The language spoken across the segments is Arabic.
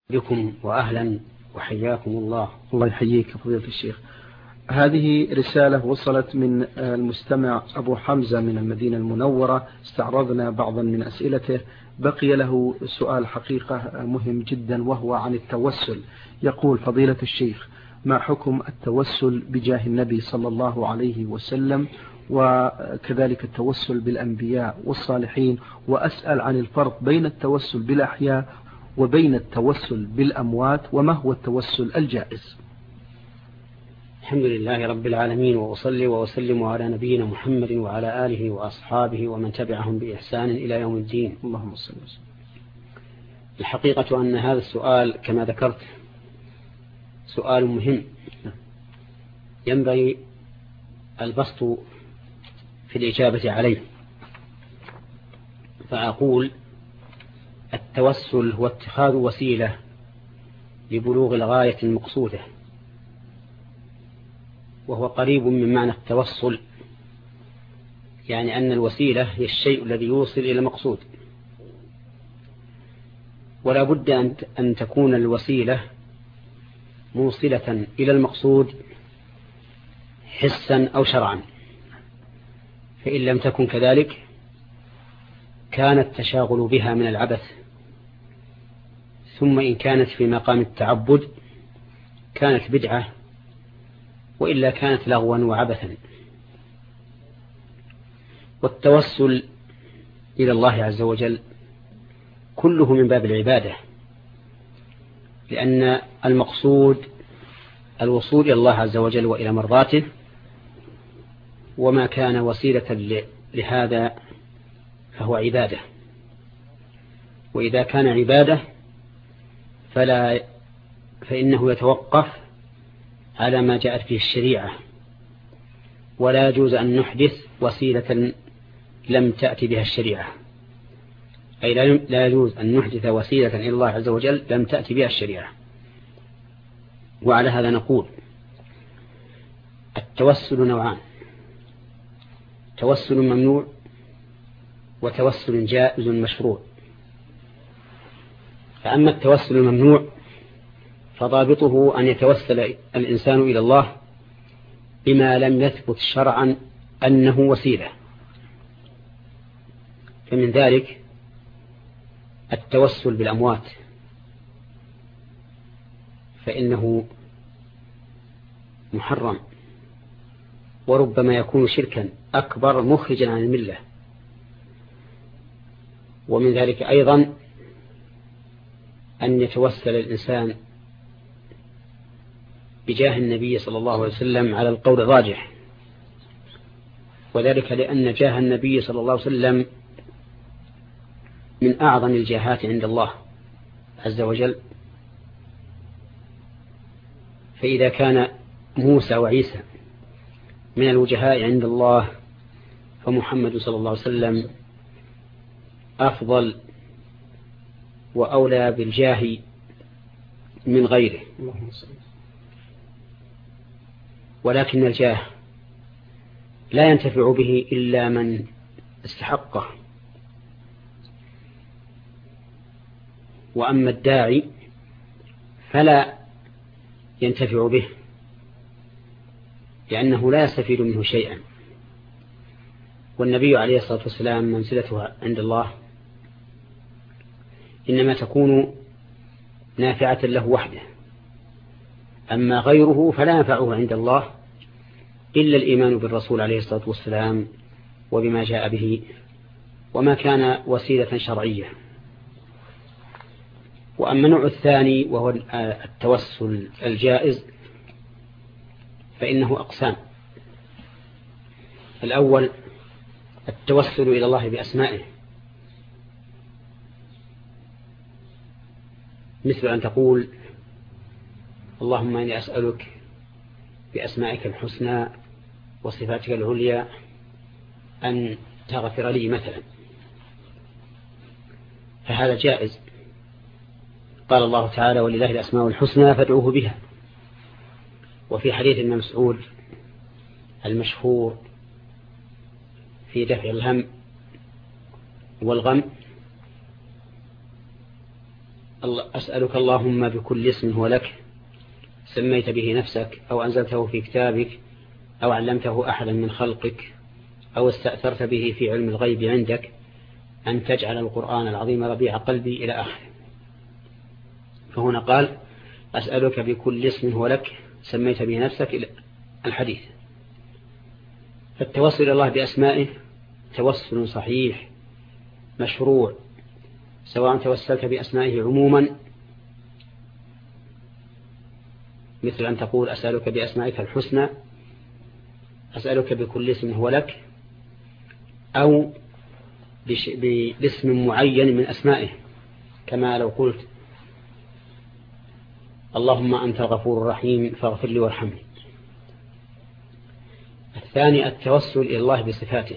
بكم وأهلا وحياكم الله. الله يحييك فضيلة الشيخ. هذه رسالة وصلت من المستمع أبو حمزة من المدينة المنورة، استعرضنا بعضا من أسئلته، بقي له سؤال حقيقة مهم جدا وهو عن التوسل. يقول: فضيلة الشيخ، ما حكم التوسل بجاه النبي صلى الله عليه وسلم وكذلك التوسل بالأنبياء والصالحين؟ وأسأل عن الفرق بين التوسل بالأحياء وبين التوسل بالأموات، وما هو التوسل الجائز؟ الحمد لله رب العالمين، وأصلي وأسلم على نبينا محمد وعلى آله وأصحابه ومن تبعهم بإحسان إلى يوم الدين. اللهم صل وسلم. الحقيقة أن هذا السؤال كما ذكرت سؤال مهم، ينبغي البسط في الإجابة عليه. فأقول: التوسل هو اتخاذ وسيلة لبلوغ الغاية المقصودة، وهو قريب من معنى التوصل، يعني أن الوسيلة هي الشيء الذي يوصل إلى المقصود، ولا بد أن تكون الوسيلة موصلة إلى المقصود حسا أو شرعا، فإن لم تكن كذلك كان التشاغل بها من العبث، ثم إن كانت في مقام التعبد كانت بدعة، وإلا كانت لغوا وعبثا. والتوسل إلى الله عز وجل كله من باب العبادة، لأن المقصود الوصول إلى الله عز وجل وإلى مرضاته، وما كان وسيلة لهذا فهو عبادة. وإذا كان عبادة فإنه يتوقف على ما جاءت به الشريعة، ولا يجوز أن نحدث وسيلة لم تأتي بها الشريعة، أي لا يجوز أن نحدث وسيلة إلى الله عز وجل لم تأتي بها الشريعة. وعلى هذا نقول: التوسل نوعان: توسل ممنوع وتوسل جائز مشروع. فأما التوسل الممنوع فضابطه أن يتوسل الإنسان إلى الله بما لم يثبت شرعا أنه وسيلة، فمن ذلك التوسل بالأموات، فإنه محرم، وربما يكون شركا أكبر مخرجا عن الملة. ومن ذلك أيضا أن يتوسل الإنسان بجاه النبي صلى الله عليه وسلم على القول الراجح، وذلك لأن جاه النبي صلى الله عليه وسلم من أعظم الجاهات عند الله عز وجل. فإذا كان موسى وعيسى من الوجهاء عند الله، فمحمد صلى الله عليه وسلم أفضل وأولى بالجاه من غيره. ولكن الجاه لا ينتفع به إلا من استحقه، وأما الداعي فلا ينتفع به، لأنه لا يستفيد منه شيئا. والنبي عليه الصلاة والسلام منزلته عند الله إنما تكون نافعة له وحده، أما غيره فلا ينفعه عند الله إلا الإيمان بالرسول عليه الصلاة والسلام وبما جاء به، وما كان وسيلة شرعية. وأما النوع الثاني وهو التوسل الجائز فإنه أقسام: الأول التوسل إلى الله بأسمائه، مثل أن تقول: اللهم إني أسألك بأسمائك الحسنى وصفاتك العليا أن تغفر لي مثلا، فهذا جائز. قال الله تعالى: ولله الأسماء الحسنى فادعوه بها. وفي حديث ابن مسعود المشهور في دفع الهم والغم: أسألك اللهم بكل اسم هو لك سميت به نفسك أو أنزلته في كتابك أو علمته أحدا من خلقك أو استأثرت به في علم الغيب عندك أن تجعل القرآن العظيم ربيع قلبي إلى آخره. فهنا قال أسألك بكل اسم هو لك سميت به نفسك إلى الحديث. فالتوسل إلى الله بأسمائه توسل صحيح مشروع، سواء توسلت بأسمائه عموما مثل أن تقول أسألك بأسمائك الحسنى، أسألك بكل اسم هو لك، أو باسم معين من أسمائه، كما لو قلت اللهم أنت الغفور الرحيم فاغفر لي وارحمني. الثاني التوسل إلى الله بصفاته،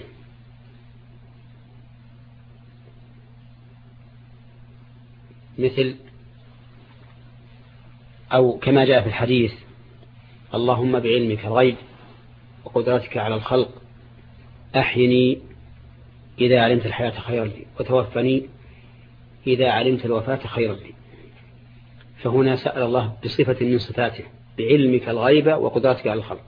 مثل أو كما جاء في الحديث اللهم بعلمك الغيب وقدرتك على الخلق أحيني إذا علمت الحياة خيرا لي وتوفني إذا علمت الوفاة خيرا لي. فهنا سأل الله بصفة من صفاته بعلمك الغيب وقدرتك على الخلق.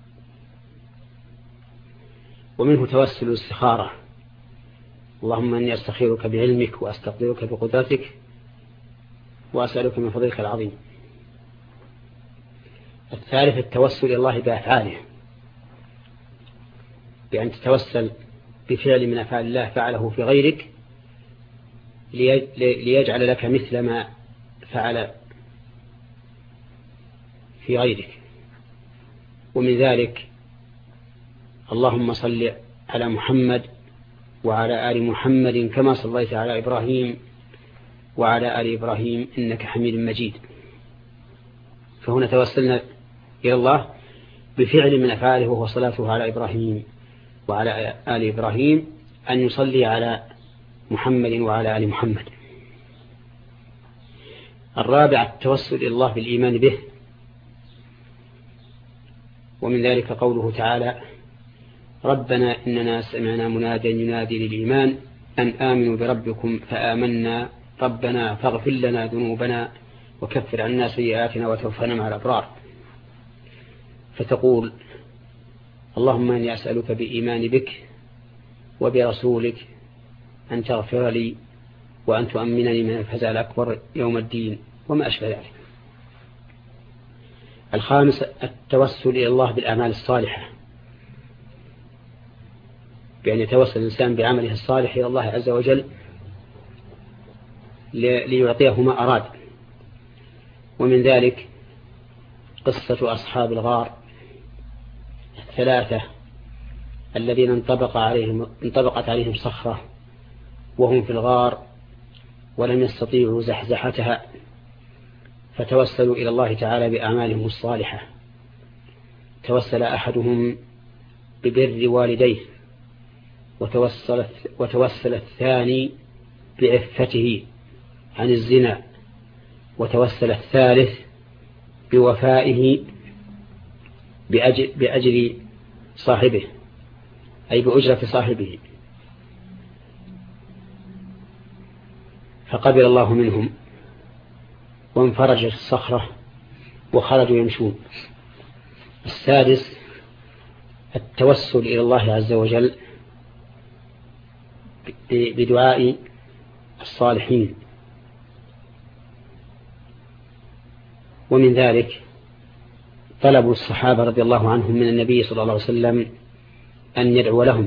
ومنه توسل الاستخارة، اللهم أني أستخيرك بعلمك وأستقدرك بقدرتك وأسألك من فضلك العظيم. الثالث التوسل إلى الله بأفعاله، بأن تتوسل بفعل من أفعال الله فعله في غيرك ليجعل لك مثل ما فعل في غيرك. ومن ذلك اللهم صل على محمد وعلى آل محمد كما صليت على إبراهيم وعلى آل إبراهيم إنك حميد مجيد. فهنا توسلنا إلى الله بفعل من أفعاله وهو صلاته على إبراهيم وعلى آل إبراهيم أن يصلي على محمد وعلى آل محمد. الرابع التوسل إلى الله بالإيمان به، ومن ذلك قوله تعالى ربنا إننا سمعنا مناديا ينادي للإيمان أن آمنوا بربكم فآمنا ربنا فاغفر لنا ذنوبنا وكفر عنا سيئاتنا وتوفنا مع الأبرار. فتقول اللهم إني أسألك بإيمان بك وبرسولك أن تغفر لي وأن تؤمنني من الفزع الأكبر يوم الدين وما أشبه ذلك. الخامس التوسل إلى الله بالأعمال الصالحة، بأن يتوسل الإنسان بعمله الصالح إلى الله عز وجل ليعطيه ما أراد. ومن ذلك قصة أصحاب الغار الثلاثة الذين انطبقت عليهم صخرة وهم في الغار ولم يستطيعوا زحزحتها، فتوسلوا إلى الله تعالى بأعمالهم الصالحة. توسل أحدهم ببر والديه، وتوسل الثاني بعفته عن الزنا، وتوسل الثالث بوفائه بأجر صاحبه أي بأجرة صاحبه، فقبل الله منهم وانفرجت الصخرة وخرجوا يمشون. السادس التوسل إلى الله عز وجل بدعاء الصالحين، ومن ذلك طلب الصحابة رضي الله عنهم من النبي صلى الله عليه وسلم أن يدعو لهم،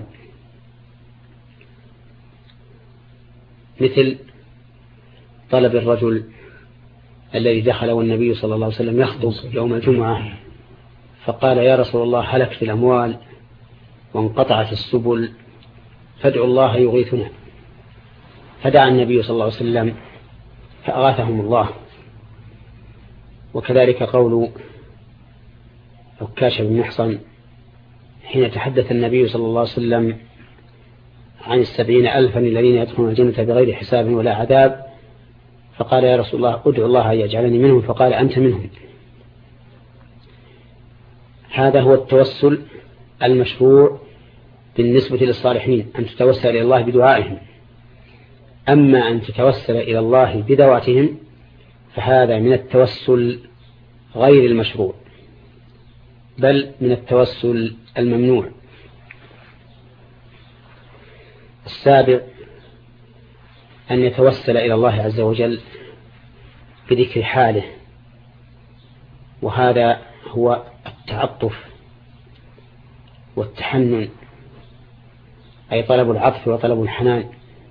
مثل طلب الرجل الذي دخل والنبي صلى الله عليه وسلم يخطب يوم الجمعة فقال يا رسول الله هلكت الأموال وانقطعت السبل فادعوا الله يغيثنا، فدعا النبي صلى الله عليه وسلم فأغاثهم الله. وكذلك قول عكاشة بن محصن حين تحدث النبي صلى الله عليه وسلم عن 70,000 الذين يدخلون الجنة بغير حساب ولا عذاب، فقال يا رسول الله ادعو الله أن يجعلني منهم، فقال أنت منهم. هذا هو التوسل المشروع بالنسبة للصالحين، أن تتوسل إلى الله بدعائهم. أما أن تتوسل إلى الله بذواتهم فهذا من التوسل غير المشروع، بل من التوسل الممنوع. السابع أن يتوسل إلى الله عز وجل بذكر حاله، وهذا هو التعطف والتحنن، أي طلب العطف وطلب الحنان.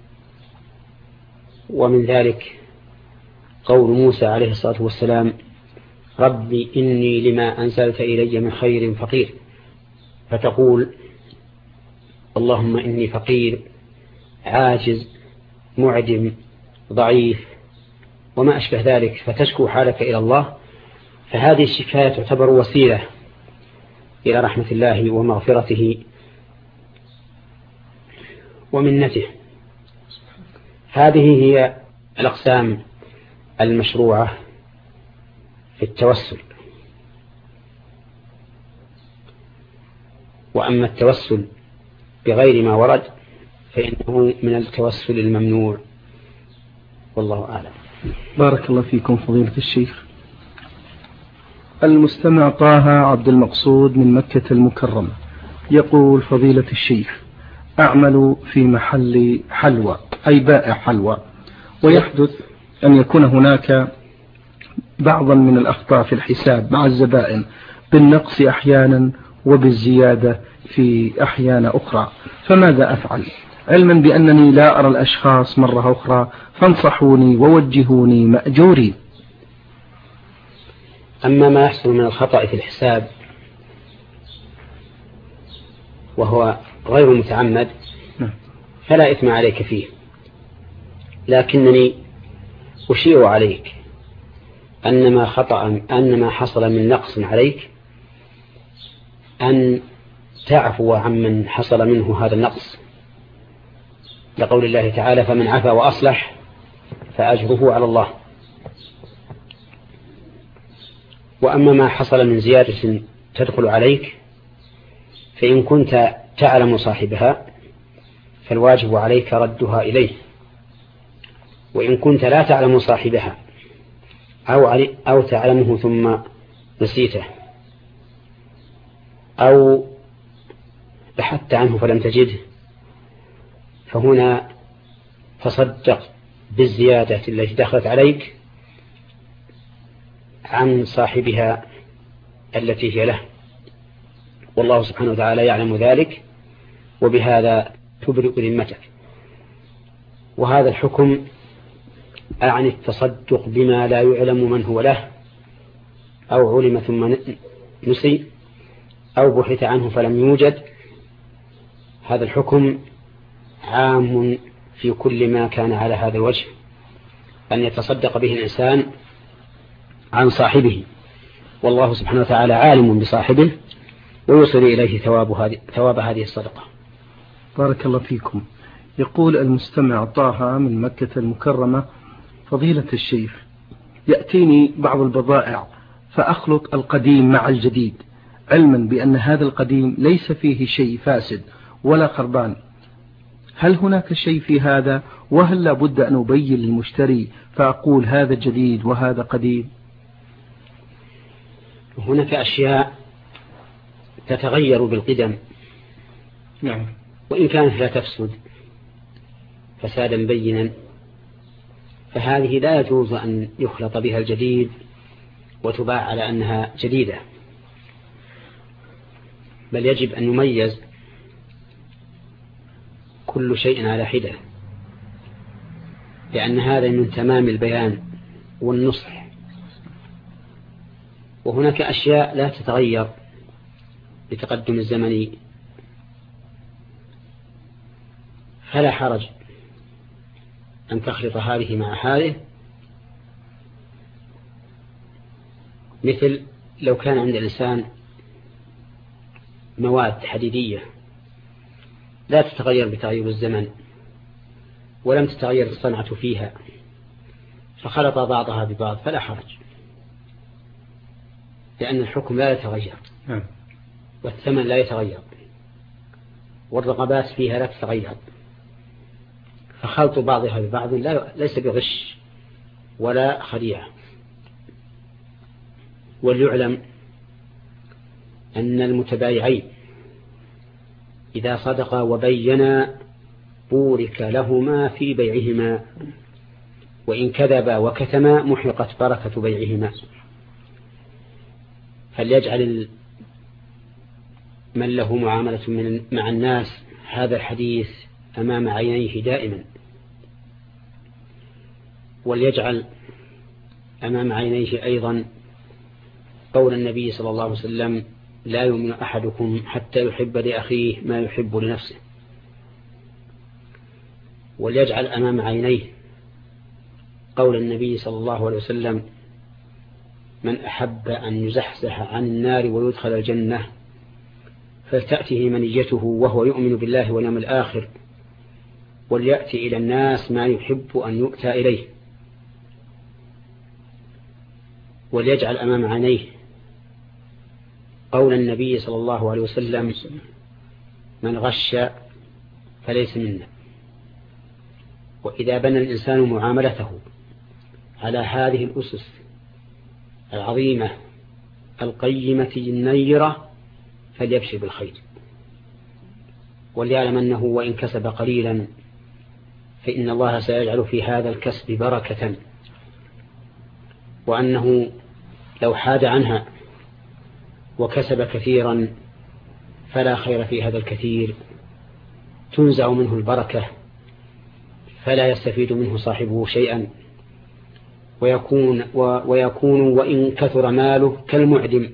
ومن ذلك قول موسى عليه الصلاة والسلام: ربي إني لما أنزلت إلي من خير فقير، فتقول: اللهم إني فقير عاجز معدم ضعيف وما أشبه ذلك، فتشكو حالك إلى الله. فهذه الشكاية تعتبر وسيلة إلى رحمة الله ومغفرته ومنته. هذه هي الأقسام المشروعة في التوسل. وأما التوسل بغير ما ورد فإنه من التوسل الممنوع، والله أعلم. بارك الله فيكم فضيلة الشيخ. المستمع طه عبد المقصود من مكة المكرمة يقول: فضيلة الشيخ، أعمل في محل حلوى، أي بائع حلوى، ويحدث أن يكون هناك بعضا من الأخطاء في الحساب مع الزبائن، بالنقص أحيانا وبالزيادة في أحيان أخرى، فماذا أفعل؟ علما بأنني لا أرى الأشخاص مرة أخرى، فانصحوني ووجهوني مأجوري. أما ما يحصل من الخطأ في الحساب وهو غير متعمد فلا إثم عليك فيه، لكنني أشير عليك أن ما حصل من نقص عليك أن تعفو عمن حصل منه هذا النقص، لقول الله تعالى: فمن عفا وأصلح فأجره على الله. وأما ما حصل من زيادة تدخل عليك فإن كنت تعلم صاحبها فالواجب عليك ردها إليه، وإن كنت لا تعلم صاحبها أو تعلمه ثم نسيته أو بحثت عنه فلم تجده، فهنا تصدق بالزيادة التي دخلت عليك عن صاحبها التي هي له، والله سبحانه وتعالى يعلم ذلك، وبهذا تبرئ ذمتك. وهذا الحكم عن التصدق بما لا يعلم من هو له، أو علم ثم نسي، أو بحث عنه فلم يوجد. هذا الحكم عام في كل ما كان على هذا الوجه، أن يتصدق به الإنسان عن صاحبه، والله سبحانه وتعالى عالم بصاحبه ويوصل إليه ثواب هذه الصدقة. بارك الله فيكم. يقول المستمع طه من مكة المكرمة: فضيلة الشيخ، يأتيني بعض البضائع فأخلط القديم مع الجديد، علما بأن هذا القديم ليس فيه شيء فاسد ولا خربان، هل هناك شيء في هذا؟ وهل لابد أن أبين للمشتري فأقول هذا جديد وهذا قديم؟ هناك أشياء تتغير بالقدم، نعم، وإن كانت لا تفسد فسادا بينا، فهذه لا يجوز أن يخلط بها الجديد وتباع على أنها جديدة، بل يجب أن يميز كل شيء على حدة، لأن هذا من تمام البيان والنصح. وهناك أشياء لا تتغير بتقدم الزمن، فلا حرج أن تخلط هذه مع هذه، مثل لو كان عند الإنسان مواد حديدية لا تتغير بتغير الزمن ولم تتغير الصنعة فيها، فخلط بعضها ببعض فلا حرج، لأن الحكم لا يتغير والثمن لا يتغير والرغبات فيها لا تتغير، فخلط بعضها ببعض ليس بغش ولا خديعة. وليعلم أن المتبايعين إذا صدقا وبينا بورك لهما في بيعهما، وإن كذبا وكتما محقت بركة بيعهما. فليجعل من له معاملة مع الناس هذا الحديث أمام عينيه دائما، وليجعل أمام عينيه أيضا قول النبي صلى الله عليه وسلم: لا يؤمن أحدكم حتى يحب لأخيه ما يحب لنفسه. وليجعل أمام عينيه قول النبي صلى الله عليه وسلم: من أحب أن يزحزح عن النار ويدخل الجنة فلتأته منيته وهو يؤمن بالله واليوم الآخر وليأتي إلى الناس ما يحب أن يؤتى إليه. وليجعل أمام عينيه قول النبي صلى الله عليه وسلم: من غش فليس منا. وإذا بنى الإنسان معاملته على هذه الأسس العظيمة القيمة النيرة فليبشر بالخير، وليعلم أنه وإن كسب قليلا فإن الله سيجعل في هذا الكسب بركة، وأنه لو حاد عنها وكسب كثيرا فلا خير في هذا الكثير، تنزع منه البركة فلا يستفيد منه صاحبه شيئا، ويكون وإن كثر ماله كالمعدم،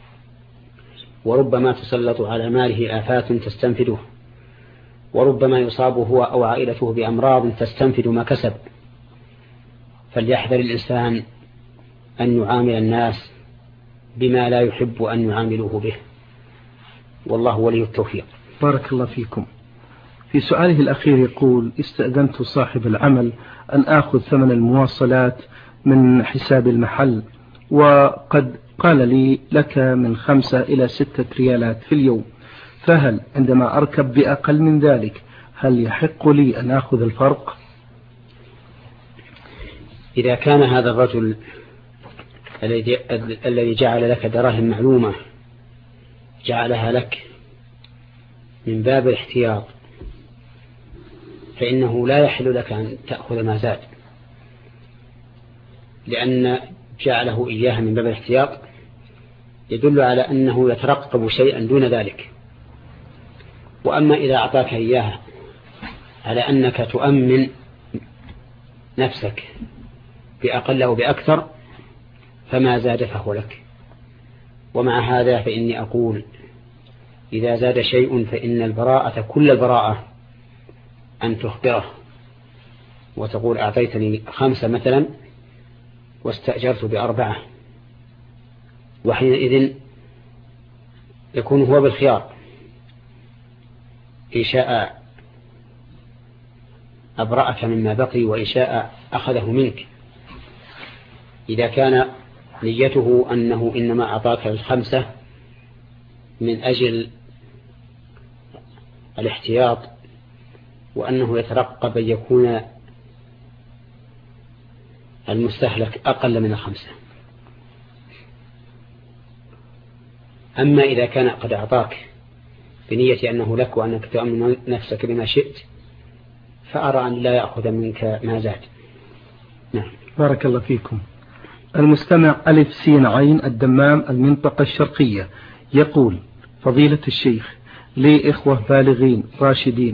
وربما تسلط على ماله آفات تستنفده، وربما يصاب هو أو عائلته بأمراض تستنفد ما كسب. فليحذر الإنسان أن يعامل الناس بما لا يحب أن يعاملوه به، والله ولي التوفيق. بارك الله فيكم. في سؤاله الأخير يقول: استأذنت صاحب العمل أن آخذ ثمن المواصلات من حساب المحل، وقد قال لي لك من 5 إلى 6 ريالات في اليوم، فهل عندما أركب بأقل من ذلك هل يحق لي أن آخذ الفرق؟ إذا كان هذا الرجل الذي جعل لك دراهم معلومة جعلها لك من باب الاحتياط، فإنه لا يحل لك أن تأخذ ما زاد، لأن جعله إياها من باب الاحتياط يدل على أنه يترقب شيئا دون ذلك. وأما إذا أعطاك إياها على أنك تؤمن نفسك بأقل أو بأكثر فما زاد فهو لك. ومع هذا فإني أقول: إذا زاد شيء فإن البراءة كل البراءة أن تخبره وتقول: أعطيتني 5 مثلا واستأجرت ب4، وحينئذ يكون هو بالخيار، إن شاء أبرأك مما بقي وإن شاء أخذه منك. إذا كان نيته أنه إنما أعطاك 5 من أجل الاحتياط، وأنه يترقب أن يكون المستهلك أقل من 5. أما إذا كان قد أعطاك بنية أنه لك وأنك تؤمن نفسك بما شئت، فأرى أن لا يأخذ منك ما زاد. نعم. بارك الله فيكم. المستمع ألف سين عين الدمام المنطقة الشرقية يقول: فضيلة الشيخ، لي إخوة بالغين راشدين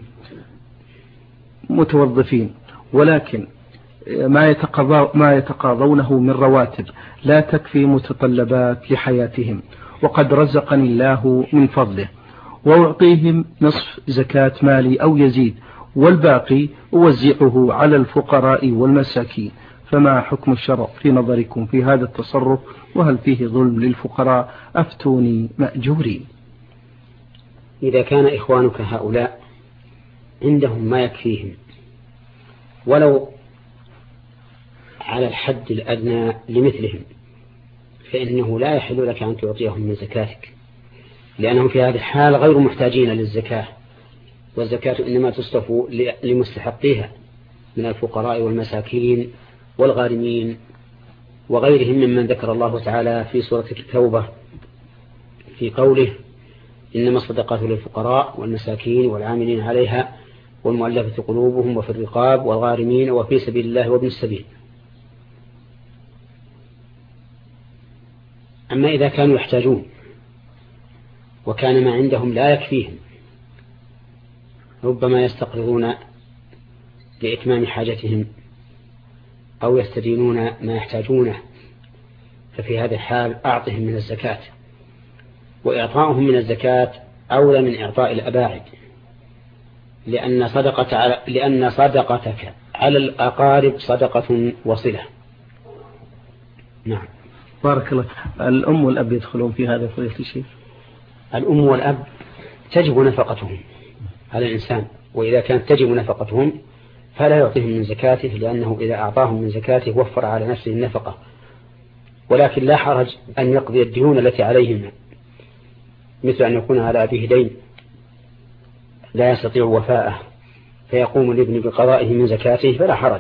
متوظفين، ولكن ما يتقاضونه من رواتب لا تكفي متطلبات لحياتهم، وقد رزقني الله من فضله، وأعطيهم نصف زكاة مالي أو يزيد، والباقي أوزعه على الفقراء والمساكين، فما حكم الشرع في نظركم في هذا التصرف؟ وهل فيه ظلم للفقراء؟ أفتوني مأجورين. إذا كان إخوانك هؤلاء عندهم ما يكفيهم ولو على الحد الأدنى لمثلهم، فإنه لا يحل لك أن تعطيهم من زكاتك، لأنهم في هذه الحال غير محتاجين للزكاة، والزكاة إنما تصرف لمستحقيها من الفقراء والمساكين والغارمين وغيرهم ممن ذكر الله تعالى في سورة التوبة في قوله إنما الصدقات للفقراء والمساكين والعاملين عليها والمؤلفة قلوبهم وفي الرقاب والغارمين وفي سبيل الله وابن السبيل. أما إذا كانوا يحتاجون وكان ما عندهم لا يكفيهم، ربما يستقرضون لإتمام حاجتهم أو يستدينون ما يحتاجونه، ففي هذا الحال أعطهم من الزكاة، وإعطاؤهم من الزكاة أولى من إعطاء الأباعد، لأن صدقتك على الأقارب صدقة وصلة. نعم. بارك الله. الأم والأب يدخلون في هذا فضيلة الشيخ؟ الأم والأب تجب نفقتهم على الإنسان، وإذا كانت تجب نفقتهم فلا يعطيهم من زكاته، لأنه إذا أعطاهم من زكاته وفر على نفسه النفقة، ولكن لا حرج أن يقضي الديون التي عليهم، مثل أن يكون على أبيه دين لا يستطيع وفاءه فيقوم الابن بقضائه من زكاته فلا حرج،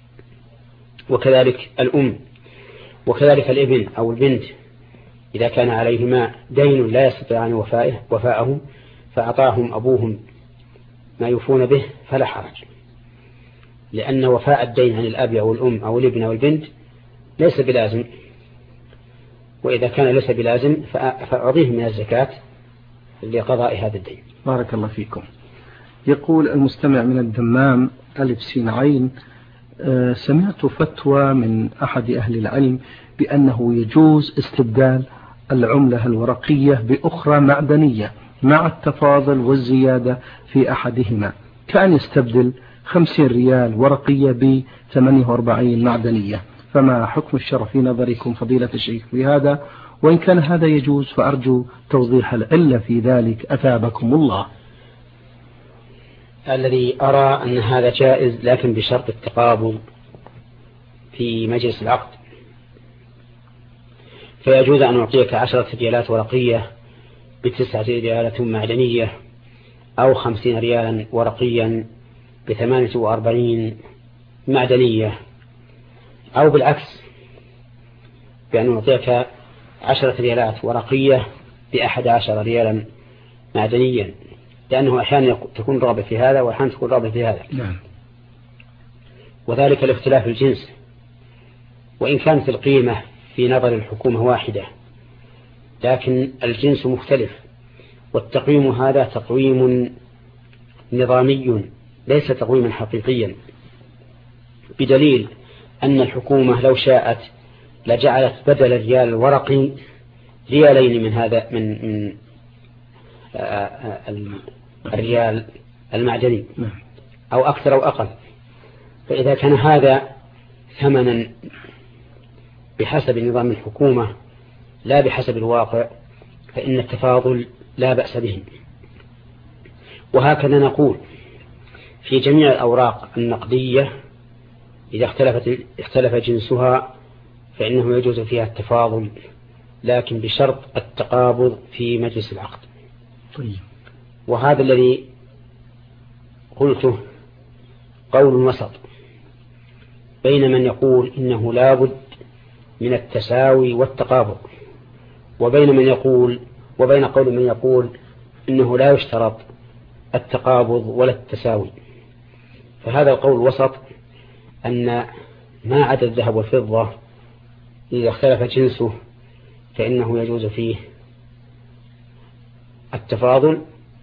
وكذلك الأم، وكذلك الابن أو البنت إذا كان عليهما دين لا يستطيعان وفاءه فأعطاهم أبوهم ما يوفون به فلا حرج، لأن وفاء الدين عن الأب أو الأم أو الابن أو البنت ليس بلازم، وإذا كان ليس بلازم فأعطيهم من الزكاة لقضاء هذا الدين. بارك الله فيكم. يقول المستمع من الدمام ألف سين عين: سمعت فتوى من أحد أهل العلم بأنه يجوز استبدال العملة الورقية بأخرى معدنية مع التفاضل والزيادة في أحدهما، كأن يستبدل 50 ريال ورقية ب 48 معدنية، فما حكم الشرع في نظركم فضيلة الشيخ في هذا؟ وإن كان هذا يجوز فأرجو توضيح العلة في ذلك أثابكم الله. الذي أرى أن هذا جائز، لكن بشرط التقابل في مجلس العقد، فيجوز أن أعطيك 10 ريالات ورقية ب9 ريالات معدنية، أو 50 ريالا ورقيا ب48 معدنية، أو بالعكس بأن أعطيك 10 ريالات ورقية ب11 ريالا معدنيا، لأنه أحيانا تكون رغبة في هذا وأحيانا تكون رغبة في هذا. نعم. وذلك لاختلاف الجنس، وإن كانت القيمة في نظر الحكومة واحدة لكن الجنس مختلف، والتقويم هذا تقويم نظامي ليس تقويما حقيقيا، بدليل أن الحكومة لو شاءت لجعلت بدل الريال الورقي ريالين من هذا من الريال المعدني، أو أكثر أو أقل. فإذا كان هذا ثمنا بحسب نظام الحكومة لا بحسب الواقع فإن التفاضل لا بأس به. وهكذا نقول في جميع الأوراق النقدية إذا اختلف جنسها فإنه يجوز فيها التفاضل، لكن بشرط التقابض في مجلس العقد. طيب. وهذا الذي قلته قول وسط بين من يقول إنه لا بد من التساوي والتقابض، وبين قول من يقول إنه لا يشترط التقابض ولا التساوي. فهذا القول الوسط أن ما عدا الذهب والفضة إذا اختلف جنسه فإنه يجوز فيه التفاضل،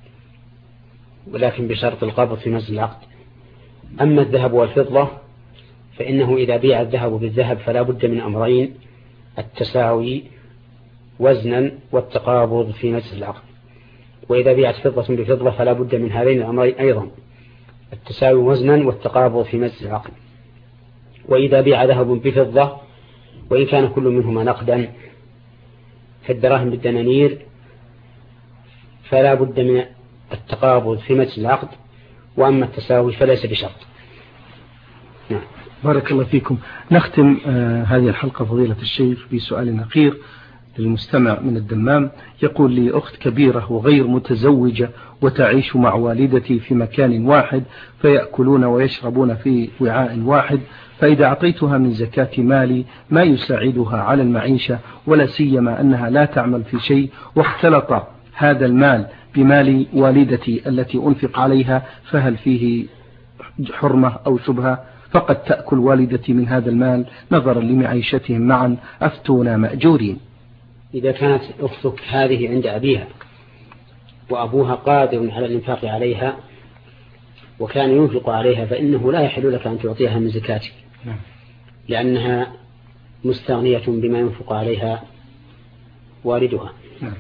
ولكن بشرط القبض في مجلس العقد. أما الذهب والفضة فإنه إذا بيع الذهب بالذهب فلا بد من أمرين: التساوي وزنا والتقابض في مجلس العقد. وإذا بيعت فضة بفضة فلا بد من هذين الأمرين أيضا: التساوي وزنا والتقابض في مجلس العقد. وإذا بيع ذهب بفضة وإن كان كل منهما نقدا كالدراهم بالدنانير فلا بد من التقابض في مجلس العقد، وأما التساوي فليس بشرط. نعم. بارك الله فيكم. نختم هذه الحلقة فضيلة الشيخ بسؤال أخير للمستمع من الدمام، يقول لي أخت كبيرة وغير متزوجة وتعيش مع والدتي في مكان واحد، فيأكلون ويشربون في وعاء واحد، فإذا أعطيتها من زكاة مالي ما يساعدها على المعيشة، ولا سيما أنها لا تعمل في شيء، واختلط هذا المال بمال والدتي التي أنفق عليها، فهل فيه حرمة أو شبهة؟ فقد تأكل والدتي من هذا المال نظرا لمعيشتهم معا، أفتونا مأجورين. إذا كانت أختك هذه عند أبيها وأبوها قادر على الإنفاق عليها وكان ينفق عليها، فإنه لا يحل لك أن تعطيها من زكاتك، لأنها مستغنية بما ينفق عليها والدها.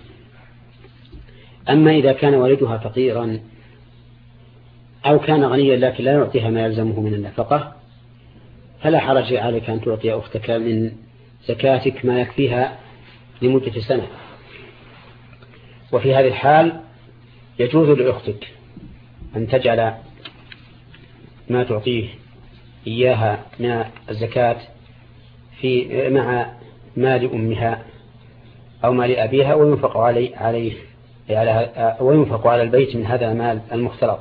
أما إذا كان والدها فقيرا أو كان غنيا لكن لا يعطيها ما يلزمه من النفقة، فلا حرج عليك أن تعطي أختك من زكاتك ما يكفيها لمدة سنة. وفي هذه الحال يجوز لأختك أن تجعل ما تعطيه إياها من الزكاة مع مال أمها أو مال أبيها، وينفق على البيت من هذا المال المختلط.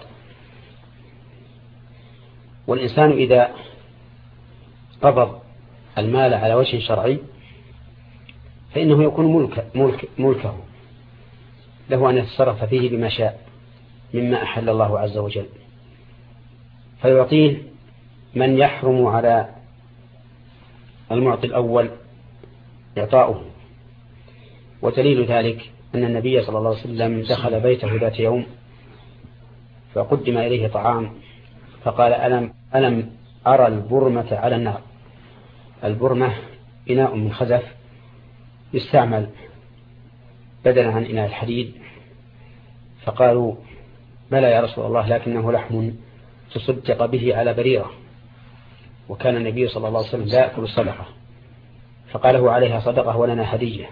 والإنسان إذا قبض المال على وجه شرعي فإنه يكون ملكه، له أن يتصرف فيه بما شاء مما أحل الله عز وجل، فيعطيه من يحرم على المعطي الأول إعطاؤه. ودليل ذلك أن النبي صلى الله عليه وسلم دخل بيته ذات يوم فقدم إليه طعام فقال: ألم أرى البرمة على النار. البرمة إناء من خزف يستعمل بدلا عن إناء الحديد. فقالوا: بلى يا رسول الله، لكنه لحم تصدق به على بريرة، وكان النبي صلى الله عليه وسلم لا يأكل الصدقة. فقاله: عليها صدقة ولنا هدية.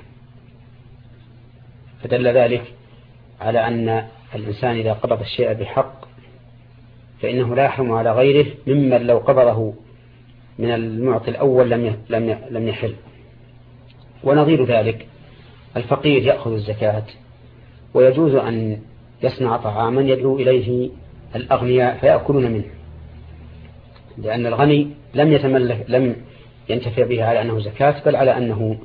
فدل ذلك على أن الإنسان إذا قبض الشيء بحق فإنه لا يحرم على غيره ممن لو قبضه من المعطي الأول لم يحل. ونظير ذلك الفقير يأخذ الزكاة، ويجوز أن يصنع طعاما يدعو إليه الأغنياء فيأكلون منه، لأن الغني لم ينتفع بها على أنه زكاة، بل على أنه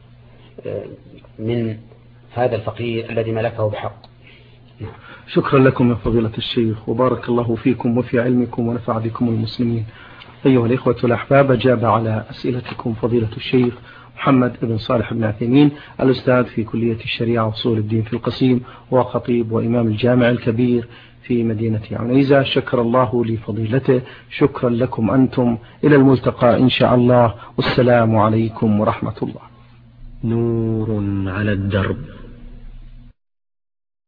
من هذا الفقير الذي ملكه بحق. شكرا لكم يا فضيلة الشيخ، وبارك الله فيكم وفي علمكم ونفع بكم المسلمين. أيها الإخوة الأحباب، أجاب على أسئلتكم فضيلة الشيخ محمد بن صالح بن عثيمين، الأستاذ في كلية الشريعة وأصول الدين في القصيم، وخطيب وإمام الجامع الكبير في مدينة عنيزة. شكر الله لفضيلته. شكرا لكم أنتم. إلى الملتقى إن شاء الله، والسلام عليكم ورحمة الله. نور على الدرب.